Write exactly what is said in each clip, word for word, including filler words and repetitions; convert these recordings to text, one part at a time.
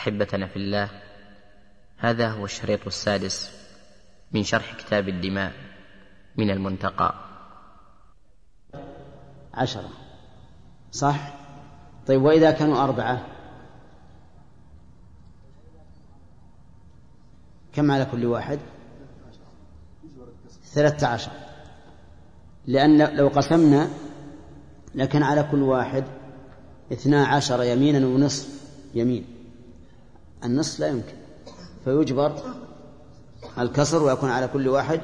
أحبتنا في الله، هذا هو الشريط السادس من شرح كتاب الدماء من المنتقى. عشرة صح؟ طيب وإذا كانوا أربعة كم على كل واحد؟ ثلاثة عشر، لأن لو قسمنا لكن على كل واحد اثنا عشر يمينا ونصف يمين، النصف لا يمكن، فيجبر الكسر ويكون على كل واحد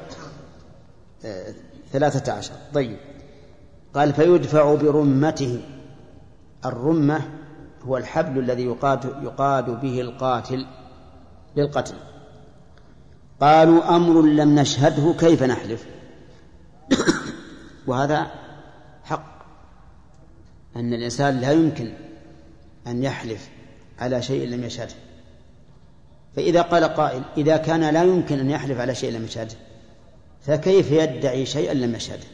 ثلاثة عشر. طيب قال فيدفع برمته. الرمة هو الحبل الذي يقاد, يقاد به القاتل للقتل. قالوا أمر لم نشهده كيف نحلف؟ وهذا حق، أن الإنسان لا يمكن أن يحلف على شيء لم يشهده. فإذا قال قائل إذا كان لا يمكن أن يحلف على شيء لم يشهده فكيف يدعي شيئا لم يشهده؟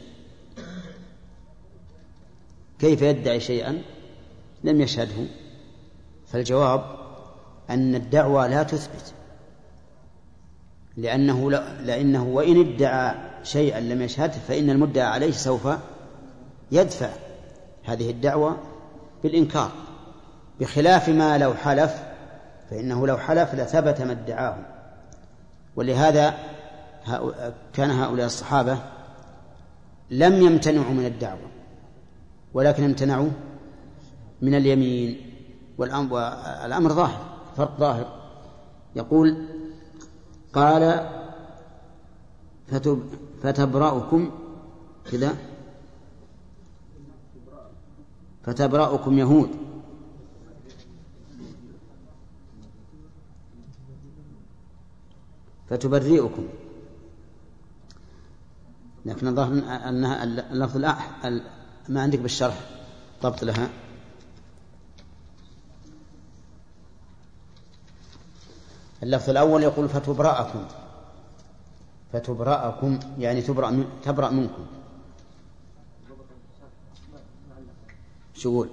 كيف يدعي شيئا لم يشهده؟ فالجواب أن الدعوة لا تثبت، لأنه لا لأنه وإن ادعى شيئا لم يشهده فإن المدعى عليه سوف يدفع هذه الدعوة بالإنكار، بخلاف ما لو حلف، فإنه لو حلف لثبت ما ادعاه. ولهذا كان هؤلاء الصحابة لم يمتنعوا من الدعوة ولكن امتنعوا من اليمين، والأمر ظاهر، فرق ظاهر. يقول قال فتبرأكم كذا فتبرأكم يهود فتبرئكم، لكن الظاهر أنها اللفظ الأح ما عندك بالشرح ضبط لها. اللفظ الأول يقول فتبرأكم، فتبرأكم يعني تبرأ, تبرأ منكم. شو يقول؟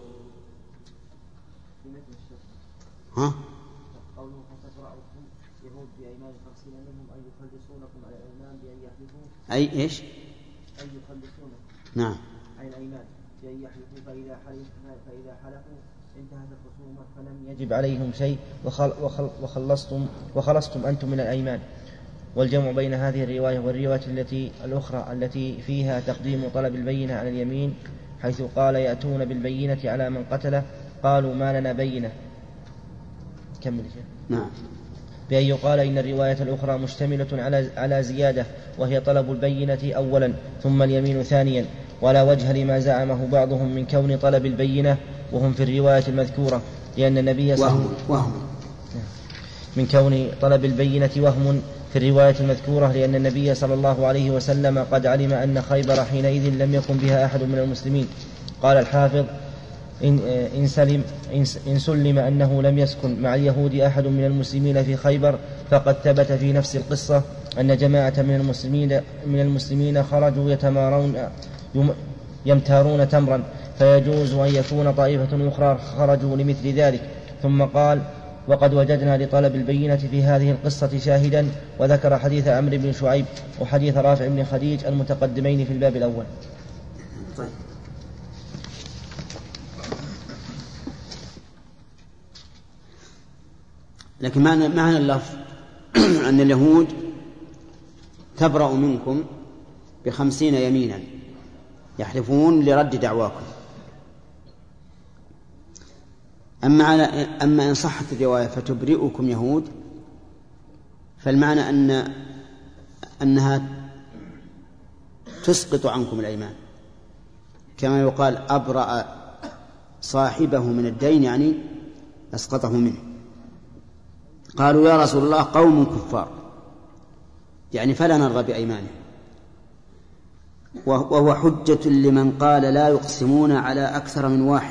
ها؟ قوله فتبرأكم يهود بأيمان خمسين منهم أن يخلصونكم على الأيمان بأن يحلفوا. أي إيش؟ أن يخلصونكم. نعم. على الأيمان بأن يحلفوا فإذا حلفوا فإذا حلفوا انتهت الخصومة فلم يجب عليهم شيء وخل وخل وخلصتم وخلصتم أنتم من الأيمان. والجمع بين هذه الرواية والرواية التي الأخرى التي فيها تقديم طلب البينة على اليمين، حيث قال يأتون بالبينة على من قتله قالوا ما لنا بينة. كمل شيء. نعم. بأن يقال إن الرواية الأخرى مشتملة على على زيادة وهي طلب البينة أولا ثم اليمين ثانيا، ولا وجه لما زعمه بعضهم من كون طلب البينة وهم في الرواية المذكورة، لأن النبي صلى الله عليه وسلم من كون طلب البينة وهم في الرواية المذكورة لأن النبي صلى الله عليه وسلم قد علم أن خيبر حينئذ لم يكن بها أحد من المسلمين. قال الحافظ إن, إن, سلم إن سلم أنه لم يسكن مع اليهود أحد من المسلمين في خيبر فقد ثبت في نفس القصة أن جماعة من المسلمين, من المسلمين خرجوا يتمارون يمتارون تمرا، فيجوز أن يكون طائفة أخرى خرجوا لمثل ذلك. ثم قال وقد وجدنا لطلب البينة في هذه القصة شاهدا، وذكر حديث عمرو بن شعيب وحديث رافع بن خديج المتقدمين في الباب الأول. طيب. لكن معنى, معنى اللفظ أن اليهود تبرأ منكم بخمسين يمينا يحلفون لرد دعواكم. أما, على أما إن صحت الرواية فتبرئكم يهود فالمعنى أن أنها تسقط عنكم الأيمان، كما يقال أبرأ صاحبه من الدين يعني أسقطه منه. قالوا يا رسول الله قوم كفار، يعني فلا نرضى بأيمانه، وهو حجة لمن قال لا يقسمون على أكثر من واحد،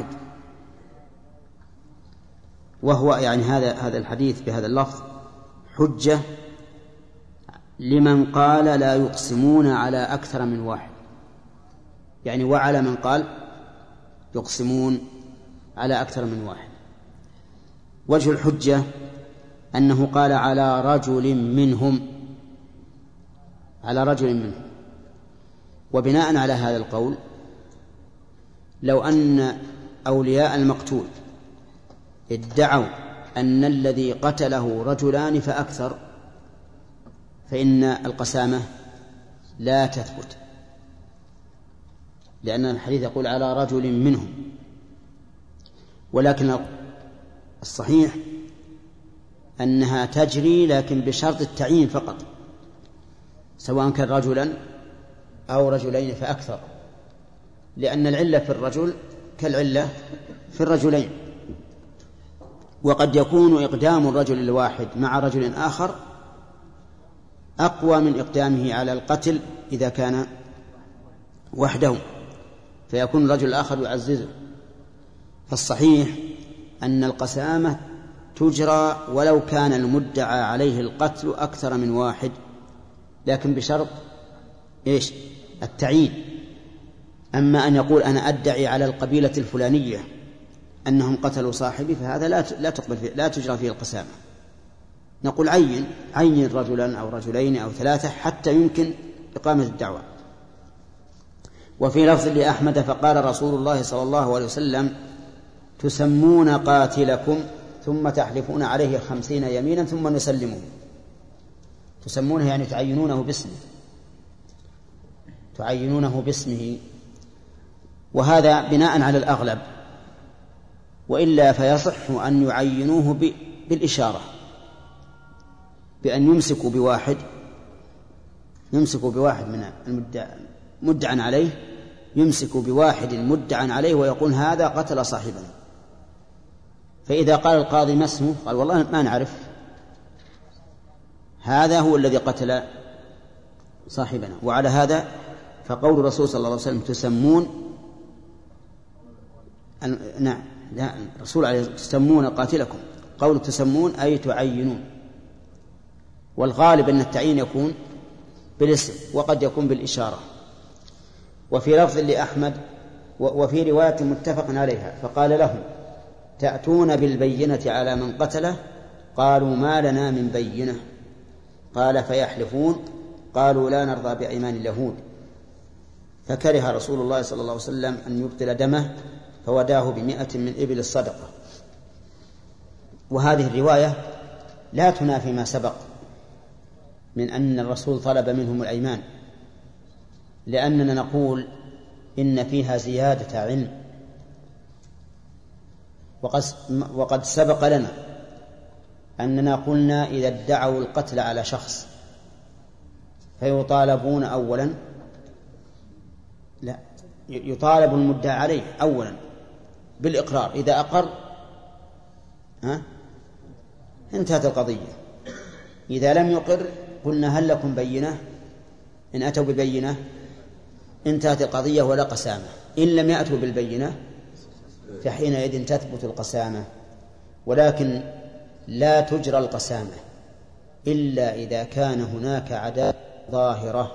وهو يعني هذا هذا الحديث بهذا اللفظ حجة لمن قال لا يقسمون على أكثر من واحد، يعني وعلى من قال يقسمون على أكثر من واحد. وجه الحجة أنه قال على رجل منهم، على رجل منهم. وبناء على هذا القول لو أن أولياء المقتول ادعوا أن الذي قتله رجلان فأكثر فإن القسامة لا تثبت، لأن الحديث يقول على رجل منهم. ولكن الصحيح أنها تجري لكن بشرط التعيين فقط، سواء كان رجلا أو رجلين فأكثر، لأن العلة في الرجل كالعلة في الرجلين. وقد يكون إقدام الرجل الواحد مع رجل آخر أقوى من إقدامه على القتل إذا كان وحده، فيكون الرجل الآخر يعززه. فالصحيح أن القسامة تجرى ولو كان المدعى عليه القتل أكثر من واحد، لكن بشرط إيش؟ التعيين. أما أن يقول أنا أدعي على القبيلة الفلانية أنهم قتلوا صاحبي فهذا لا لا تقبل فيه، لا تجرى فيه القسامة. نقول عين عين رجلا أو رجلين أو ثلاثة حتى يمكن إقامة الدعوة. وفي لفظ لأحمد فقال رسول الله صلى الله عليه وسلم تسمون قاتلكم ثم تحلفون عليه خمسين يمينا ثم نسلمه. تسمونه يعني تعينونه باسمه، تعينونه باسمه، وهذا بناء على الأغلب، وإلا فيصح أن يعينوه بالإشارة، بأن يمسكوا بواحد يمسكوا بواحد من المدعى عليه، يمسكوا بواحد مدعى عليه ويقول هذا قتل صاحبنا. فإذا قال القاضي ما اسمه؟ قال والله ما نعرف، هذا هو الذي قتل صاحبنا. وعلى هذا فقول الرسول صلى الله عليه وسلم تسمون، نعم لا الرسول عليه تسمون قاتلكم، قول تسمون أي تعينون، والغالب أن التعيين يكون بالاسم وقد يكون بالإشارة. وفي لفظ لأحمد وفي رواية متفق عليها فقال لهم تأتون بالبينة على من قتله؟ قالوا ما لنا من بينة. قال فيحلفون؟ قالوا لا نرضى بأيمان اليهود. فكره رسول الله صلى الله عليه وسلم أن يبطل دمه فوداه بمئة من إبل الصدقة. وهذه الرواية لا تنافي ما سبق من أن الرسول طلب منهم الأيمان، لأننا نقول إن فيها زيادة علم. وقد سبق لنا أننا قلنا إذا ادعوا القتل على شخص فيطالبون أولا لا يطالب المدعى عليه أولا بالإقرار، إذا أقر ها انتهت القضية. إذا لم يقر قلنا هل لكم بينة؟ إن أتوا ببينة انتهت القضية ولا قسامة. إن لم يأتوا بالبينة فحينئذ تثبت القسامة. ولكن لا تجرى القسامة إلا إذا كان هناك عداوة ظاهرة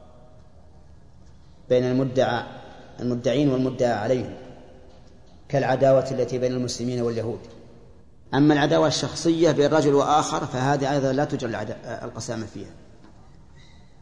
بين المدعى المدعين والمدعى عليهم، كالعداوة التي بين المسلمين واليهود. أما العداوة الشخصية بين رجل وآخر فهذه أيضا لا تجرى القسامة فيها.